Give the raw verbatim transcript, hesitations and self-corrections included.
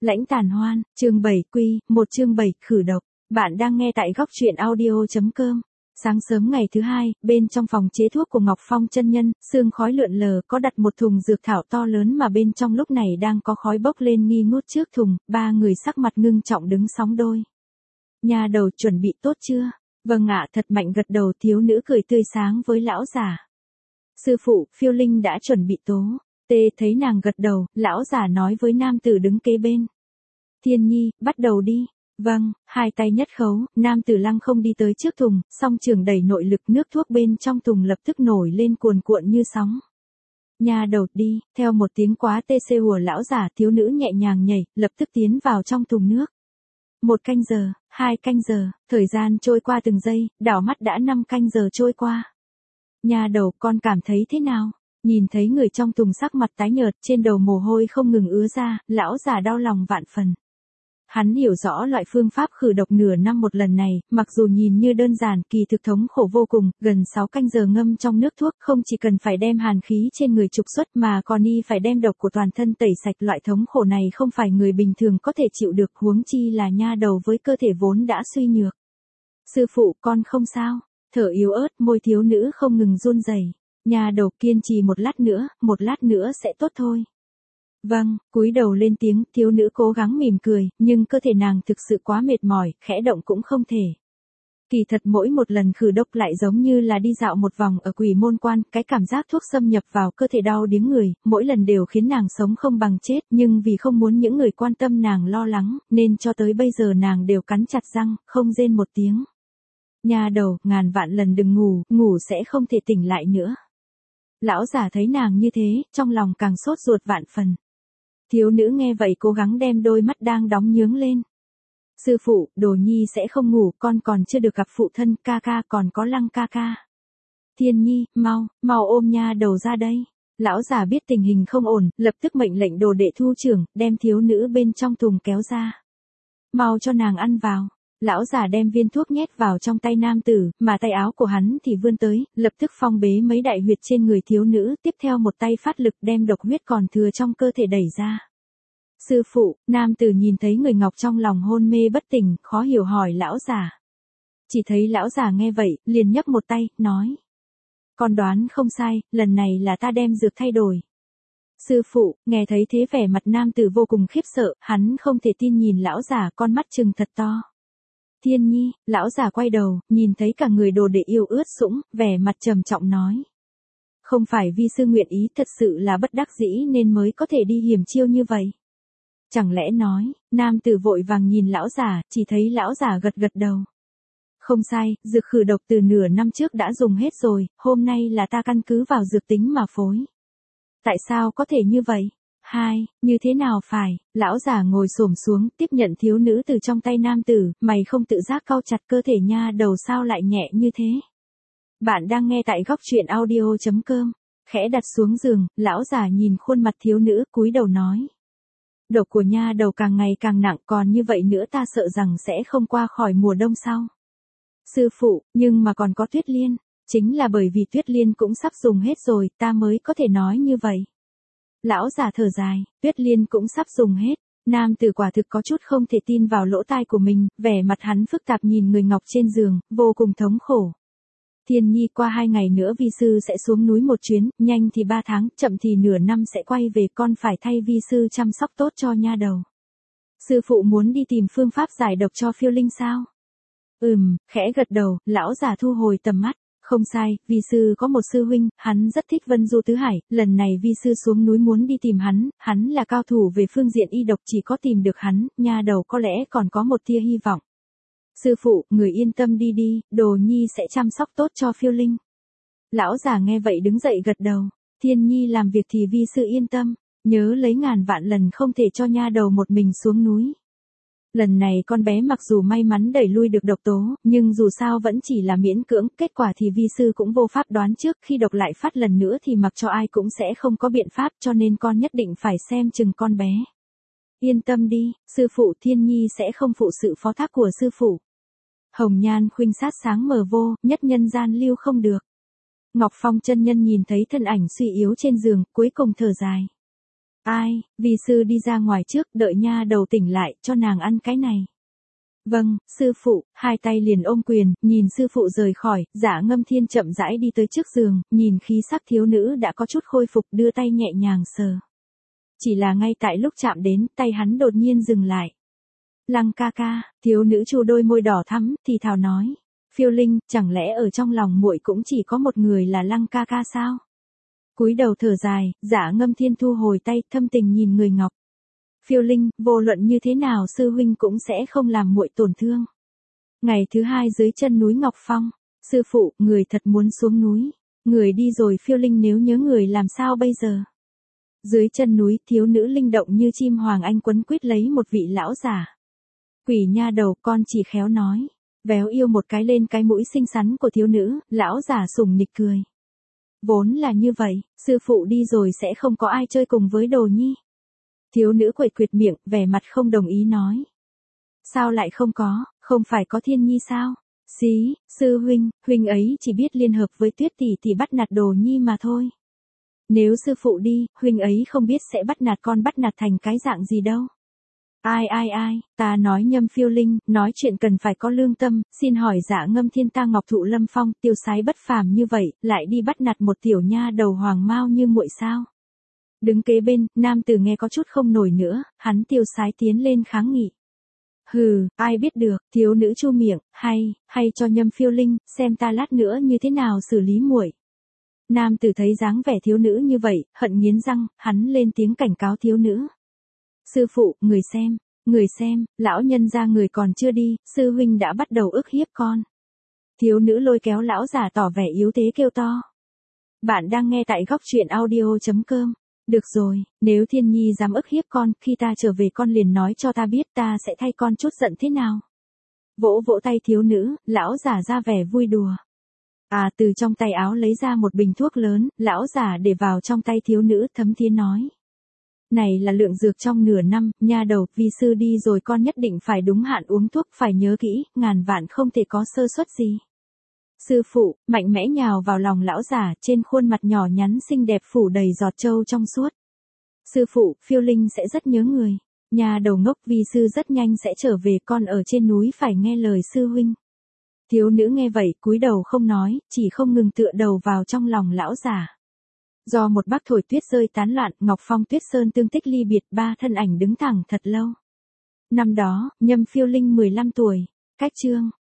Lãnh tàn hoan, chương bảy quy, một chương bảy, khử độc. Bạn đang nghe tại góc truyện audio.com. Sáng sớm ngày thứ hai, bên trong phòng chế thuốc của Ngọc Phong chân nhân, sương khói lượn lờ có đặt một thùng dược thảo to lớn mà bên trong lúc này đang có khói bốc lên nghi ngút trước thùng, ba người sắc mặt ngưng trọng đứng sóng đôi. Nhà đầu chuẩn bị tốt chưa? Vâng ạ, thật mạnh gật đầu, thiếu nữ cười tươi sáng với lão già. Sư phụ, phiêu linh đã chuẩn bị tố. Tê thấy nàng gật đầu, lão già nói với nam tử đứng kế bên. Thiên Nhi, bắt đầu đi. Vâng, hai tay nhất khấu, nam tử lăng không đi tới trước thùng, song trường đẩy nội lực, nước thuốc bên trong thùng lập tức nổi lên cuồn cuộn như sóng. Nhà đầu đi, theo một tiếng quá tê xê của lão già, thiếu nữ nhẹ nhàng nhảy, lập tức tiến vào trong thùng nước. Một canh giờ, hai canh giờ, thời gian trôi qua từng giây, đảo mắt đã năm canh giờ trôi qua. Nhà đầu, con cảm thấy thế nào? Nhìn thấy người trong thùng sắc mặt tái nhợt, trên đầu mồ hôi không ngừng ứa ra, lão già đau lòng vạn phần. Hắn hiểu rõ loại phương pháp khử độc nửa năm một lần này, mặc dù nhìn như đơn giản, kỳ thực thống khổ vô cùng, gần sáu canh giờ ngâm trong nước thuốc, không chỉ cần phải đem hàn khí trên người trục xuất mà còn y phải đem độc của toàn thân tẩy sạch. Loại thống khổ này không phải người bình thường có thể chịu được, huống chi là nha đầu với cơ thể vốn đã suy nhược. Sư phụ, con không sao. Thở yếu ớt, môi thiếu nữ không ngừng run rẩy. Nhà đầu, kiên trì một lát nữa, một lát nữa sẽ tốt thôi. Vâng, cúi đầu lên tiếng, thiếu nữ cố gắng mỉm cười, nhưng cơ thể nàng thực sự quá mệt mỏi, khẽ động cũng không thể. Kỳ thật mỗi một lần khử độc lại giống như là đi dạo một vòng ở Quỷ Môn Quan, cái cảm giác thuốc xâm nhập vào cơ thể đau điếng người, mỗi lần đều khiến nàng sống không bằng chết, nhưng vì không muốn những người quan tâm nàng lo lắng, nên cho tới bây giờ nàng đều cắn chặt răng, không rên một tiếng. Nhà đầu, ngàn vạn lần đừng ngủ, ngủ sẽ không thể tỉnh lại nữa. Lão già thấy nàng như thế, trong lòng càng sốt ruột vạn phần. Thiếu nữ nghe vậy cố gắng đem đôi mắt đang đóng nhướng lên. Sư phụ, đồ nhi sẽ không ngủ, con còn chưa được gặp phụ thân, ca ca còn có Lăng ca ca. Thiên Nhi, mau, mau ôm nha đầu ra đây. Lão già biết tình hình không ổn, lập tức mệnh lệnh đồ đệ thu trưởng, đem thiếu nữ bên trong thùng kéo ra. Mau cho nàng ăn vào. Lão già đem viên thuốc nhét vào trong tay nam tử, mà tay áo của hắn thì vươn tới, lập tức phong bế mấy đại huyệt trên người thiếu nữ, tiếp theo một tay phát lực đem độc huyết còn thừa trong cơ thể đẩy ra. Sư phụ, nam tử nhìn thấy người ngọc trong lòng hôn mê bất tỉnh, khó hiểu hỏi lão già. Chỉ thấy lão già nghe vậy, liền nhấc một tay, nói. Con đoán không sai, lần này là ta đem dược thay đổi. Sư phụ, nghe thấy thế vẻ mặt nam tử vô cùng khiếp sợ, hắn không thể tin nhìn lão già, con mắt trừng thật to. Thiên Nhi, lão già quay đầu, nhìn thấy cả người đồ đệ yêu ướt sũng, vẻ mặt trầm trọng nói. Không phải vi sư nguyện ý, thật sự là bất đắc dĩ nên mới có thể đi hiểm chiêu như vậy. Chẳng lẽ nói, nam tử vội vàng nhìn lão già, chỉ thấy lão già gật gật đầu. Không sai, dược khử độc từ nửa năm trước đã dùng hết rồi, hôm nay là ta căn cứ vào dược tính mà phối. Tại sao có thể như vậy? Hai, như thế nào phải, lão già ngồi xổm xuống, tiếp nhận thiếu nữ từ trong tay nam tử, mày không tự giác cau chặt, cơ thể nha đầu sao lại nhẹ như thế. Bạn đang nghe tại góc truyện audio.com, khẽ đặt xuống giường, lão già nhìn khuôn mặt thiếu nữ, cúi đầu nói. Độc của nha đầu càng ngày càng nặng, còn như vậy nữa ta sợ rằng sẽ không qua khỏi mùa đông sau. Sư phụ, nhưng mà còn có Tuyết Liên, chính là bởi vì Tuyết Liên cũng sắp dùng hết rồi, ta mới có thể nói như vậy. Lão già thở dài, Tuyết Liên cũng sắp dùng hết. Nam tử quả thực có chút không thể tin vào lỗ tai của mình, vẻ mặt hắn phức tạp nhìn người ngọc trên giường, vô cùng thống khổ. Thiên Nhi, qua hai ngày nữa vi sư sẽ xuống núi một chuyến, nhanh thì ba tháng, chậm thì nửa năm sẽ quay về, con phải thay vi sư chăm sóc tốt cho nha đầu. Sư phụ muốn đi tìm phương pháp giải độc cho phiêu linh sao? Ừm, khẽ gật đầu, lão già thu hồi tầm mắt. Không sai, vi sư có một sư huynh, hắn rất thích Vân Du Tứ Hải, lần này vi sư xuống núi muốn đi tìm hắn, hắn là cao thủ về phương diện y độc, chỉ có tìm được hắn, nha đầu có lẽ còn có một tia hy vọng. Sư phụ, người yên tâm đi đi, đồ nhi sẽ chăm sóc tốt cho phiêu linh. Lão già nghe vậy đứng dậy gật đầu, Thiên Nhi làm việc thì vi sư yên tâm, nhớ lấy ngàn vạn lần không thể cho nha đầu một mình xuống núi. Lần này con bé mặc dù may mắn đẩy lui được độc tố, nhưng dù sao vẫn chỉ là miễn cưỡng, kết quả thì vi sư cũng vô pháp đoán trước, khi độc lại phát lần nữa thì mặc cho ai cũng sẽ không có biện pháp, cho nên con nhất định phải xem chừng con bé. Yên tâm đi, sư phụ, Thiên Nhi sẽ không phụ sự phó thác của sư phụ. Hồng nhan khuynh sát sáng mờ vô, nhất nhân gian lưu không được. Ngọc Phong chân nhân nhìn thấy thân ảnh suy yếu trên giường, cuối cùng thở dài. Ai, vi sư đi ra ngoài trước, đợi nha đầu tỉnh lại, cho nàng ăn cái này. Vâng, sư phụ, hai tay liền ôm quyền, nhìn sư phụ rời khỏi, Dạ Ngâm Thiên chậm rãi đi tới trước giường, nhìn khí sắc thiếu nữ đã có chút khôi phục, đưa tay nhẹ nhàng sờ. Chỉ là ngay tại lúc chạm đến, tay hắn đột nhiên dừng lại. Lăng ca ca, thiếu nữ chu đôi môi đỏ thắm, thì thào nói. Phiêu Linh, chẳng lẽ ở trong lòng muội cũng chỉ có một người là Lăng ca ca sao? Cúi đầu thở dài, Dạ Ngâm Thiên thu hồi tay, thâm tình nhìn người ngọc. Phiêu Linh, vô luận như thế nào sư huynh cũng sẽ không làm muội tổn thương. Ngày thứ hai dưới chân núi Ngọc Phong, sư phụ, người thật muốn xuống núi. Người đi rồi Phiêu Linh nếu nhớ người làm sao bây giờ? Dưới chân núi, thiếu nữ linh động như chim hoàng anh quấn quýt lấy một vị lão giả. Quỷ nha đầu, con chỉ khéo nói. Véo yêu một cái lên cái mũi xinh xắn của thiếu nữ, lão giả sủng nịch cười. Vốn là như vậy, sư phụ đi rồi sẽ không có ai chơi cùng với đồ nhi. Thiếu nữ quệt quệt miệng, vẻ mặt không đồng ý nói. Sao lại không có, không phải có Thiên Nhi sao? Xí, sư huynh, huynh ấy chỉ biết liên hợp với Tuyết tỷ tỷ bắt nạt đồ nhi mà thôi. Nếu sư phụ đi, huynh ấy không biết sẽ bắt nạt con bắt nạt thành cái dạng gì đâu. Ai ai ai, ta nói Nhâm Phiêu Linh, nói chuyện cần phải có lương tâm, xin hỏi Dạ Ngâm Thiên ta Ngọc Thụ Lâm Phong, tiêu sái bất phàm như vậy, lại đi bắt nạt một tiểu nha đầu hoàng mao như muội sao? Đứng kế bên, nam tử nghe có chút không nổi nữa, hắn tiêu sái tiến lên kháng nghị. Hừ, ai biết được, thiếu nữ chu miệng, hay, hay cho Nhâm Phiêu Linh, xem ta lát nữa như thế nào xử lý muội. Nam tử thấy dáng vẻ thiếu nữ như vậy, hận nghiến răng, hắn lên tiếng cảnh cáo thiếu nữ. Sư phụ, người xem, người xem, lão nhân ra người còn chưa đi, sư huynh đã bắt đầu ức hiếp con. Thiếu nữ lôi kéo lão giả tỏ vẻ yếu thế kêu to. Bạn đang nghe tại góc truyện audio chấm com. Được rồi, nếu Thiên Nhi dám ức hiếp con, khi ta trở về con liền nói cho ta biết ta sẽ thay con chút giận thế nào. Vỗ vỗ tay thiếu nữ, lão giả ra vẻ vui đùa. À, từ trong tay áo lấy ra một bình thuốc lớn, lão giả để vào trong tay thiếu nữ, thấm thía nói. Này là lượng dược trong nửa năm, nha đầu, vi sư đi rồi con nhất định phải đúng hạn uống thuốc, phải nhớ kỹ, ngàn vạn không thể có sơ suất gì. Sư phụ, mạnh mẽ nhào vào lòng lão giả, trên khuôn mặt nhỏ nhắn xinh đẹp phủ đầy giọt châu trong suốt. Sư phụ, Phiêu Linh sẽ rất nhớ người. Nhà đầu ngốc, vi sư rất nhanh sẽ trở về, con ở trên núi phải nghe lời sư huynh. Thiếu nữ nghe vậy, cúi đầu không nói, chỉ không ngừng tựa đầu vào trong lòng lão giả. Do một bác thổi tuyết rơi tán loạn, Ngọc Phong Tuyết Sơn tương tích ly biệt, ba thân ảnh đứng thẳng thật lâu. Năm đó, Nhâm Phiêu Linh mười lăm tuổi. Cách chương